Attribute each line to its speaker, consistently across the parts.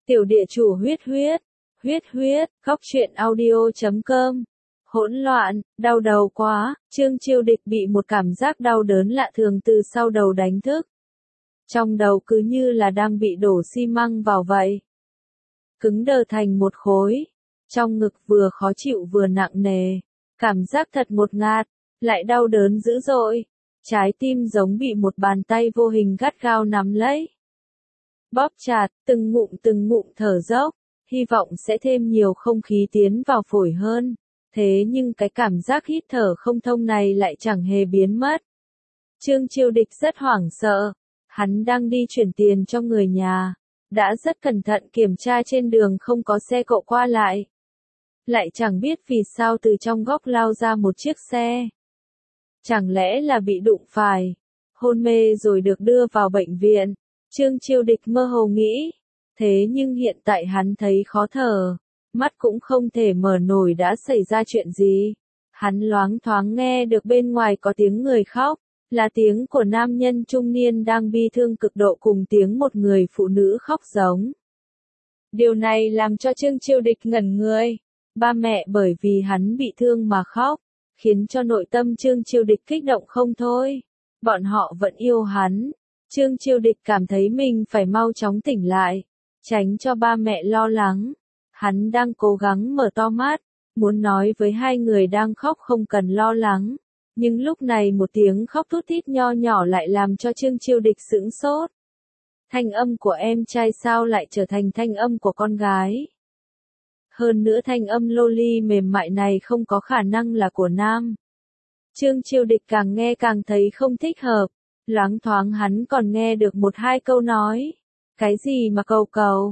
Speaker 1: Tiểu địa chủ huyết huyết, góc truyện audio.com. Hỗn loạn, đau đầu quá, Trương Chiêu Địch bị một cảm giác đau đớn lạ thường từ sau đầu đánh thức. Trong đầu cứ như là đang bị đổ xi măng vào vậy. Cứng đờ thành một khối. Trong ngực vừa khó chịu vừa nặng nề. Cảm giác thật ngột ngạt, lại đau đớn dữ dội. Trái tim giống bị một bàn tay vô hình gắt gao nắm lấy. Bóp chặt, từng ngụm thở dốc, hy vọng sẽ thêm nhiều không khí tiến vào phổi hơn. Thế nhưng cái cảm giác hít thở không thông này lại chẳng hề biến mất. Trương Chiêu Địch rất hoảng sợ. Hắn đang đi chuyển tiền cho người nhà. Đã rất cẩn thận kiểm tra trên đường không có xe cộ qua lại. Lại chẳng biết vì sao từ trong góc lao ra một chiếc xe. Chẳng lẽ là bị đụng phải, hôn mê rồi được đưa vào bệnh viện. Trương Chiêu Địch mơ hồ nghĩ. Thế nhưng hiện tại hắn thấy khó thở. Mắt cũng không thể mở nổi đã xảy ra chuyện gì. Hắn loáng thoáng nghe được bên ngoài có tiếng người khóc. Là tiếng của nam nhân trung niên đang bi thương cực độ cùng tiếng một người phụ nữ khóc giống. Điều này làm cho Trương Chiêu Địch ngẩn người. Ba mẹ bởi vì hắn bị thương mà khóc. Khiến cho nội tâm Trương Chiêu Địch kích động không thôi. Bọn họ vẫn yêu hắn. Trương Chiêu Địch cảm thấy mình phải mau chóng tỉnh lại. Tránh cho ba mẹ lo lắng. Hắn đang cố gắng mở to mắt. Muốn nói với hai người đang khóc không cần lo lắng. Nhưng lúc này một tiếng khóc thút thít nho nhỏ lại làm cho Trương Chiêu Địch sững sốt. Thanh âm của em trai sao lại trở thành thanh âm của con gái? Hơn nữa thanh âm loli mềm mại này không có khả năng là của nam. Trương Chiêu Địch càng nghe càng thấy không thích hợp. Loáng thoáng hắn còn nghe được một hai câu nói. Cái gì mà cầu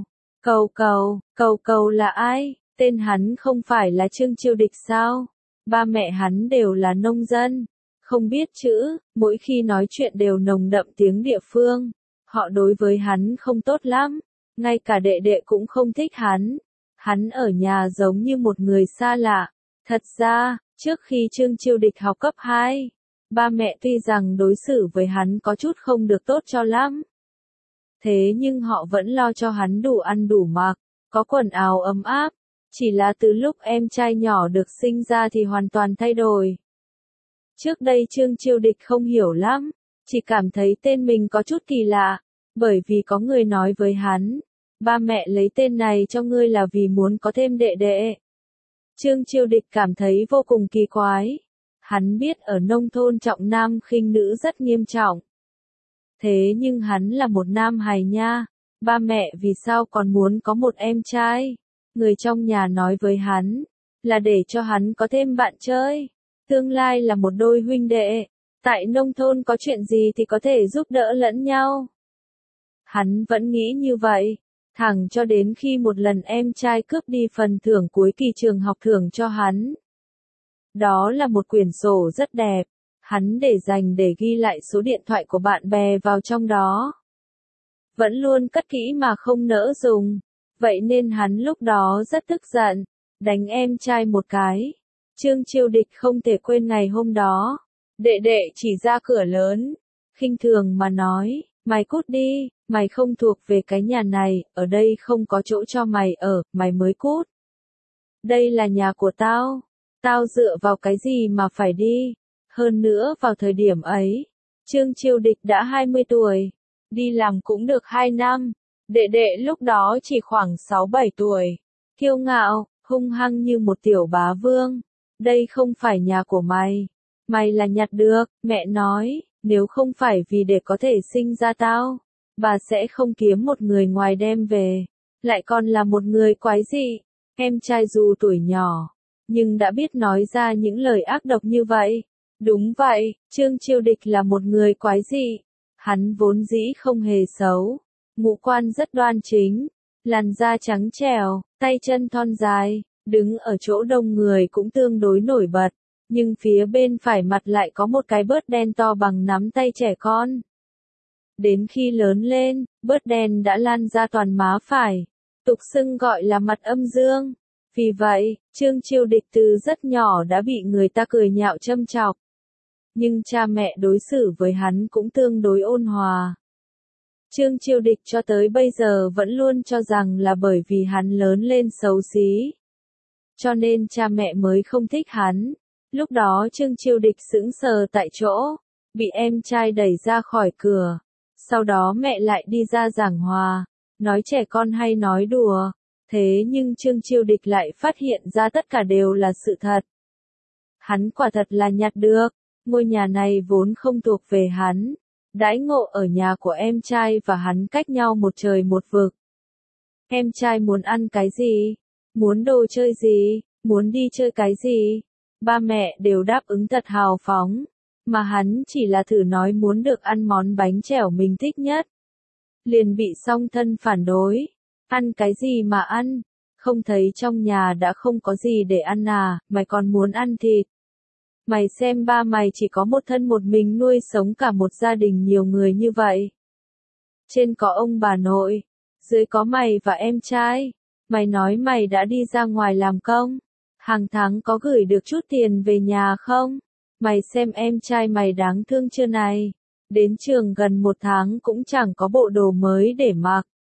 Speaker 1: cầu là ai? Tên hắn không phải là Trương Chiêu Địch sao? Ba mẹ hắn đều là nông dân. Không biết chữ, mỗi khi nói chuyện đều nồng đậm tiếng địa phương. Họ đối với hắn không tốt lắm. Ngay cả đệ đệ cũng không thích hắn. Hắn ở nhà giống như một người xa lạ. Thật ra, trước khi Trương Chiêu Địch học cấp 2, ba mẹ tuy rằng đối xử với hắn có chút không được tốt cho lắm. Thế nhưng họ vẫn lo cho hắn đủ ăn đủ mặc, có quần áo ấm áp. Chỉ là từ lúc em trai nhỏ được sinh ra thì hoàn toàn thay đổi. Trước đây Trương Chiêu Địch không hiểu lắm, chỉ cảm thấy tên mình có chút kỳ lạ, bởi vì có người nói với hắn, ba mẹ lấy tên này cho ngươi là vì muốn có thêm đệ đệ. Trương Chiêu Địch cảm thấy vô cùng kỳ quái. Hắn biết ở nông thôn trọng nam khinh nữ rất nghiêm trọng. Thế nhưng hắn là một nam hài nha, ba mẹ vì sao còn muốn có một em trai? Người trong nhà nói với hắn, là để cho hắn có thêm bạn chơi. Tương lai là một đôi huynh đệ. Tại nông thôn có chuyện gì thì có thể giúp đỡ lẫn nhau. Hắn vẫn nghĩ như vậy. Thẳng cho đến khi một lần em trai cướp đi phần thưởng cuối kỳ trường học thưởng cho hắn. Đó là một quyển sổ rất đẹp. Hắn để dành để ghi lại số điện thoại của bạn bè vào trong đó. Vẫn luôn cất kỹ mà không nỡ dùng. Vậy nên hắn lúc đó rất tức giận. Đánh em trai một cái. Trương Chiêu Địch không thể quên ngày hôm đó. Đệ đệ chỉ ra cửa lớn. Khinh thường mà nói. Mày cút đi. Mày không thuộc về cái nhà này. Ở đây không có chỗ cho mày ở. Mày mới cút. Đây là nhà của tao. Tao dựa vào cái gì mà phải đi. Hơn nữa vào thời điểm ấy. Trương Chiêu Địch đã 20 tuổi. Đi làm cũng được 2 năm. Đệ đệ lúc đó chỉ khoảng 6-7 tuổi. Kiêu ngạo, hung hăng như một tiểu bá vương. Đây không phải nhà của mày. Mày là nhặt được, mẹ nói, nếu không phải vì để có thể sinh ra tao, bà sẽ không kiếm một người ngoài đem về. Lại còn là một người quái dị. Em trai dù tuổi nhỏ, nhưng đã biết nói ra những lời ác độc như vậy. Đúng vậy, Trương Chiêu Địch là một người quái dị. Hắn vốn dĩ không hề xấu. Ngũ quan rất đoan chính, làn da trắng trẻo, tay chân thon dài, đứng ở chỗ đông người cũng tương đối nổi bật, nhưng phía bên phải mặt lại có một cái bớt đen to bằng nắm tay trẻ con. Đến khi lớn lên, bớt đen đã lan ra toàn má phải, tục xưng gọi là mặt âm dương. Vì vậy, Trương Chiêu Địch từ rất nhỏ đã bị người ta cười nhạo châm chọc. Nhưng cha mẹ đối xử với hắn cũng tương đối ôn hòa. Trương Chiêu Địch cho tới bây giờ vẫn luôn cho rằng là bởi vì hắn lớn lên xấu xí, cho nên cha mẹ mới không thích hắn. Lúc đó Trương Chiêu Địch sững sờ tại chỗ, bị em trai đẩy ra khỏi cửa. Sau đó mẹ lại đi ra giảng hòa, nói trẻ con hay nói đùa. Thế nhưng Trương Chiêu Địch lại phát hiện ra tất cả đều là sự thật. Hắn quả thật là nhặt được, ngôi nhà này vốn không thuộc về hắn. Đãi ngộ ở nhà của em trai và hắn cách nhau một trời một vực. Em trai muốn ăn cái gì? Muốn đồ chơi gì? Muốn đi chơi cái gì? Ba mẹ đều đáp ứng thật hào phóng, mà hắn chỉ là thử nói muốn được ăn món bánh chèo mình thích nhất. Liền bị song thân phản đối. Ăn cái gì mà ăn? Không thấy trong nhà đã không có gì để ăn à, mày còn muốn ăn thịt. Mày xem ba mày chỉ có một thân một mình nuôi sống cả một gia đình nhiều người như vậy. Trên có ông bà nội, dưới có mày và em trai. Mày nói mày đã đi ra ngoài làm công, hàng tháng có gửi được chút tiền về nhà không? Mày xem em trai mày đáng thương chưa này, đến trường gần 1 tháng cũng chẳng có bộ đồ mới để mặc.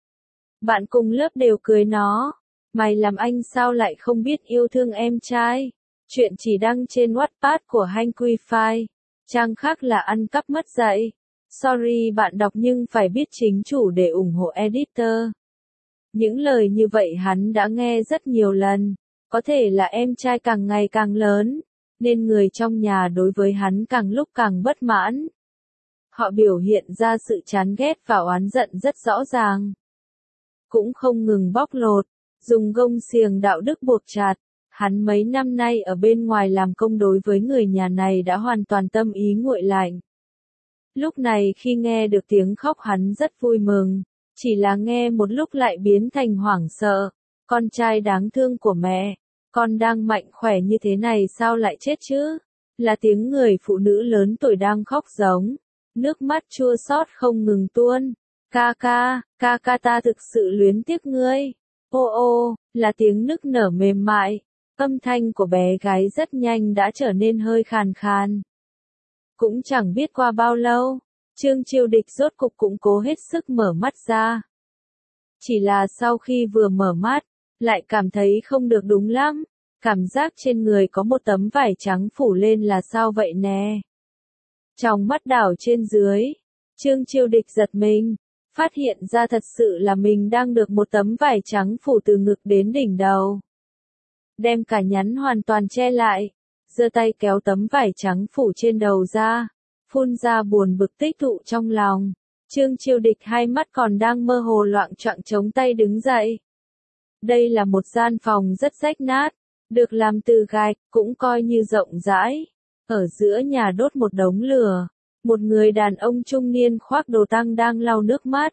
Speaker 1: Bạn cùng lớp đều cười nó, mày làm anh sao lại không biết yêu thương em trai? Chuyện chỉ đăng trên Wattpad của Hanh Quy Phai, trang khác là ăn cắp mất dạy. Sorry bạn đọc nhưng phải biết chính chủ để ủng hộ editor. Những lời như vậy hắn đã nghe rất nhiều lần, có thể là em trai càng ngày càng lớn, nên người trong nhà đối với hắn càng lúc càng bất mãn. Họ biểu hiện ra sự chán ghét và oán giận rất rõ ràng. Cũng không ngừng bóc lột, dùng gông xiềng đạo đức buộc chặt. Hắn mấy năm nay ở bên ngoài làm công đối với người nhà này đã hoàn toàn tâm ý nguội lạnh. Lúc này khi nghe được tiếng khóc hắn rất vui mừng, chỉ là nghe một lúc lại biến thành hoảng sợ. Con trai đáng thương của mẹ, con đang mạnh khỏe như thế này sao lại chết chứ? Là tiếng người phụ nữ lớn tuổi đang khóc giống, nước mắt chua xót không ngừng tuôn. Ca ca ta thực sự luyến tiếc ngươi. Ô ô, là tiếng nức nở mềm mại. Âm thanh của bé gái rất nhanh đã trở nên hơi khàn khàn. Cũng chẳng biết qua bao lâu, Trương Chiêu Địch rốt cục cũng cố hết sức mở mắt ra. Chỉ là sau khi vừa mở mắt, lại cảm thấy không được đúng lắm. Cảm giác trên người có một tấm vải trắng phủ lên là sao vậy nè? Trong mắt đảo trên dưới, Trương Chiêu Địch giật mình, phát hiện ra thật sự là mình đang được một tấm vải trắng phủ từ ngực đến đỉnh đầu. Đem cả nhắn hoàn toàn che lại, giơ tay kéo tấm vải trắng phủ trên đầu ra, phun ra buồn bực tích tụ trong lòng. Trương Chiêu Địch hai mắt còn đang mơ hồ loạng choạng chống tay đứng dậy. Đây là một gian phòng rất rách nát, được làm từ gạch, cũng coi như rộng rãi. Ở giữa nhà đốt một đống lửa, một người đàn ông trung niên khoác đồ tang đang lau nước mắt.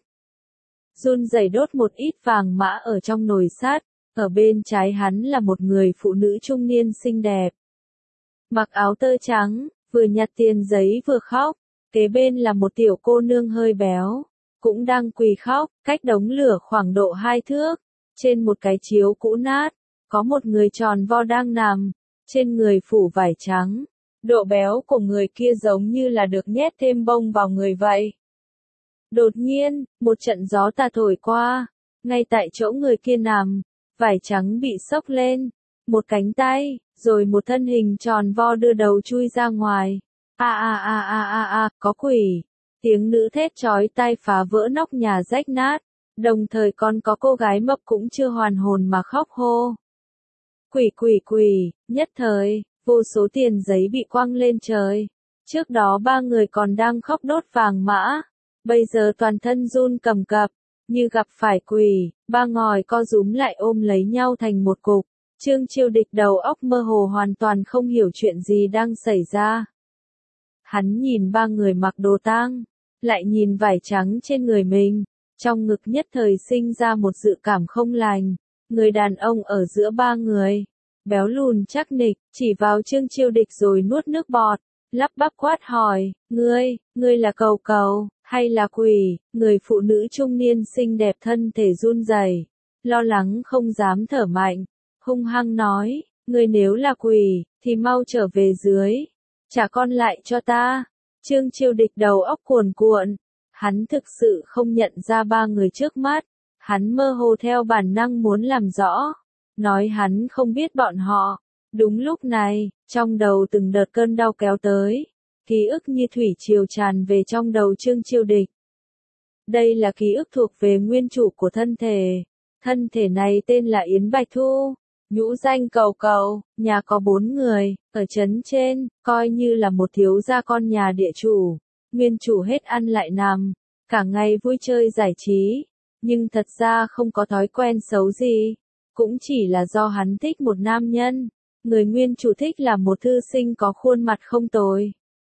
Speaker 1: Run rẩy đốt một ít vàng mã ở trong nồi sắt. Ở bên trái hắn là một người phụ nữ trung niên xinh đẹp. Mặc áo tơ trắng, vừa nhặt tiền giấy vừa khóc. Kế bên là một tiểu cô nương hơi béo, cũng đang quỳ khóc, cách đống lửa khoảng độ 2 thước. Trên một cái chiếu cũ nát, có một người tròn vo đang nằm, trên người phủ vải trắng. Độ béo của người kia giống như là được nhét thêm bông vào người vậy. Đột nhiên, một trận gió tà thổi qua, ngay tại chỗ người kia nằm. Vải trắng bị xốc lên, một cánh tay, rồi một thân hình tròn vo đưa đầu chui ra ngoài. Có quỷ. Tiếng nữ thét chói tai phá vỡ nóc nhà rách nát, đồng thời còn có cô gái mập cũng chưa hoàn hồn mà khóc hô. Quỷ, nhất thời, vô số tiền giấy bị quăng lên trời. Trước đó 3 người còn đang khóc đốt vàng mã, bây giờ toàn thân run cầm cập. Như gặp phải quỷ, 3 ngòi co rúm lại ôm lấy nhau thành một cục. Trương Chiêu Địch đầu óc mơ hồ hoàn toàn không hiểu chuyện gì đang xảy ra. Hắn nhìn 3 người mặc đồ tang, lại nhìn vải trắng trên người mình, trong ngực nhất thời sinh ra một dự cảm không lành. Người đàn ông ở giữa 3 người, béo lùn chắc nịch, chỉ vào Trương Chiêu Địch rồi nuốt nước bọt, lắp bắp quát hỏi, ngươi là cầu, hay là quỷ? Người phụ nữ trung niên xinh đẹp thân thể run rẩy, lo lắng không dám thở mạnh, hung hăng nói, ngươi nếu là quỷ, thì mau trở về dưới, trả con lại cho ta. Trương Chiêu Địch đầu óc cuồn cuộn, Hắn thực sự không nhận ra ba người trước mắt, hắn mơ hồ theo bản năng muốn làm rõ, nói hắn không biết bọn họ. Đúng lúc này, trong đầu từng đợt cơn đau kéo tới, ký ức như thủy triều tràn về trong đầu Trương Chiêu Địch. Đây là ký ức thuộc về nguyên chủ của thân thể này tên là Yến Bạch Thu, nhũ danh Cầu Cầu, nhà có 4 người, ở trấn trên, coi như là một thiếu gia con nhà địa chủ, nguyên chủ hết ăn lại nằm, cả ngày vui chơi giải trí, nhưng thật ra không có thói quen xấu gì, cũng chỉ là do hắn thích một nam nhân, người nguyên chủ thích là một thư sinh có khuôn mặt không tồi.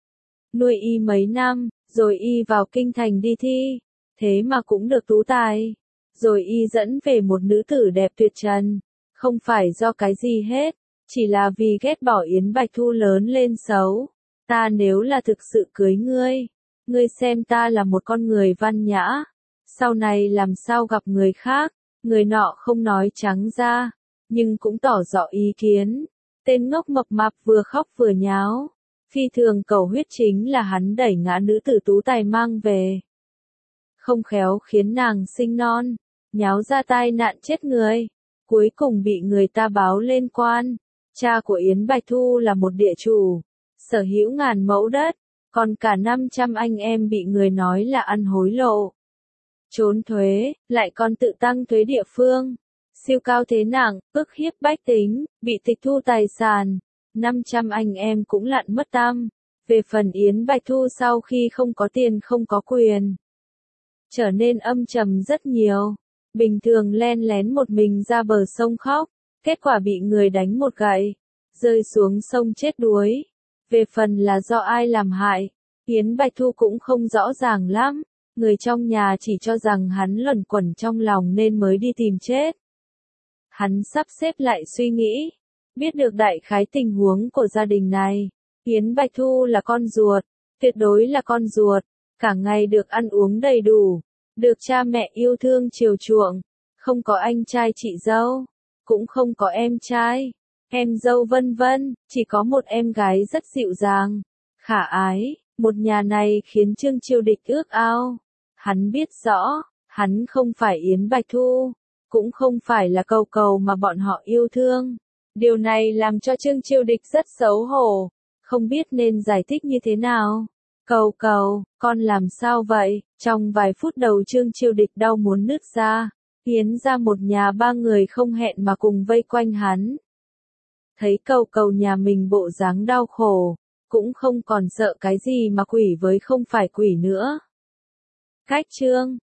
Speaker 1: Nuôi y mấy năm, rồi y vào kinh thành đi thi, thế mà cũng được tú tài, rồi y dẫn về một nữ tử đẹp tuyệt trần, không phải do cái gì hết, chỉ là vì ghét bỏ Yến Bạch Thu lớn lên xấu. Ta nếu là thực sự cưới ngươi xem ta là một con người văn nhã, sau này làm sao gặp người khác, người nọ không nói trắng ra, nhưng cũng tỏ rõ ý kiến. Tên ngốc mập mạp vừa khóc vừa nháo, phi thường cầu huyết chính là hắn đẩy ngã nữ tử tú tài mang về. Không khéo khiến nàng sinh non, nháo ra tai nạn chết người, cuối cùng bị người ta báo lên quan. Cha của Yến Bạch Thu là một địa chủ, sở hữu ngàn mẫu đất, còn cả 500 anh em bị người nói là ăn hối lộ, trốn thuế, lại còn tự tăng thuế địa phương, siêu cao thế nặng, ức hiếp bách tính, bị tịch thu tài sản, 500 anh em cũng lặn mất tăm. Về phần Yến Bạch Thu sau khi không có tiền không có quyền, trở nên âm trầm rất nhiều, bình thường len lén một mình ra bờ sông khóc, kết quả bị người đánh một gậy, rơi xuống sông chết đuối. Về phần là do ai làm hại, Yến Bạch Thu cũng không rõ ràng lắm, người trong nhà chỉ cho rằng hắn luẩn quẩn trong lòng nên mới đi tìm chết. Hắn sắp xếp lại suy nghĩ, biết được đại khái tình huống của gia đình này, Yến Bạch Thu là con ruột, tuyệt đối là con ruột, cả ngày được ăn uống đầy đủ, được cha mẹ yêu thương chiều chuộng, không có anh trai chị dâu, cũng không có em trai, em dâu vân vân, chỉ có một em gái rất dịu dàng, khả ái, một nhà này khiến Trương Chiêu Địch ước ao. Hắn biết rõ, hắn không phải Yến Bạch Thu, cũng không phải là Cầu Cầu mà bọn họ yêu thương. Điều này làm cho Trương Chiêu Địch rất xấu hổ, không biết nên giải thích như thế nào. Cầu Cầu, con làm sao vậy? Trong vài phút đầu Trương Chiêu Địch đau muốn nứt ra, Yến ra một nhà 3 người không hẹn mà cùng vây quanh hắn. Thấy Cầu Cầu nhà mình bộ dáng đau khổ, cũng không còn sợ cái gì mà quỷ với không phải quỷ nữa. Cách chương